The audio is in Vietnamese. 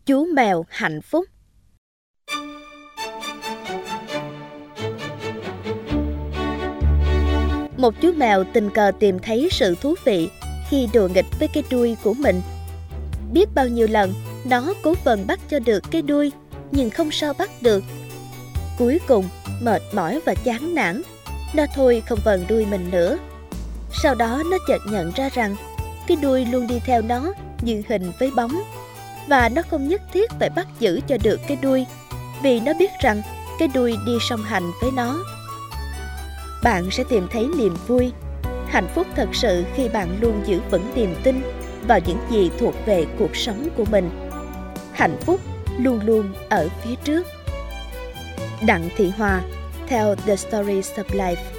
Chú mèo hạnh phúc. Một chú mèo tình cờ tìm thấy sự thú vị khi đùa nghịch với cái đuôi của mình. Biết bao nhiêu lần nó cố vần bắt cho được cái đuôi, nhưng không sao bắt được. Cuối cùng, mệt mỏi và chán nản, nó thôi không vần đuôi mình nữa. Sau đó nó chợt nhận ra rằng cái đuôi luôn đi theo nó như hình với bóng, và nó không nhất thiết phải bắt giữ cho được cái đuôi, vì nó biết rằng cái đuôi đi song hành với nó. Bạn sẽ tìm thấy niềm vui, hạnh phúc thật sự khi bạn luôn giữ vững niềm tin vào những gì thuộc về cuộc sống của mình. Hạnh phúc luôn luôn ở phía trước. Đặng Thị Hòa, theo The Stories of Life.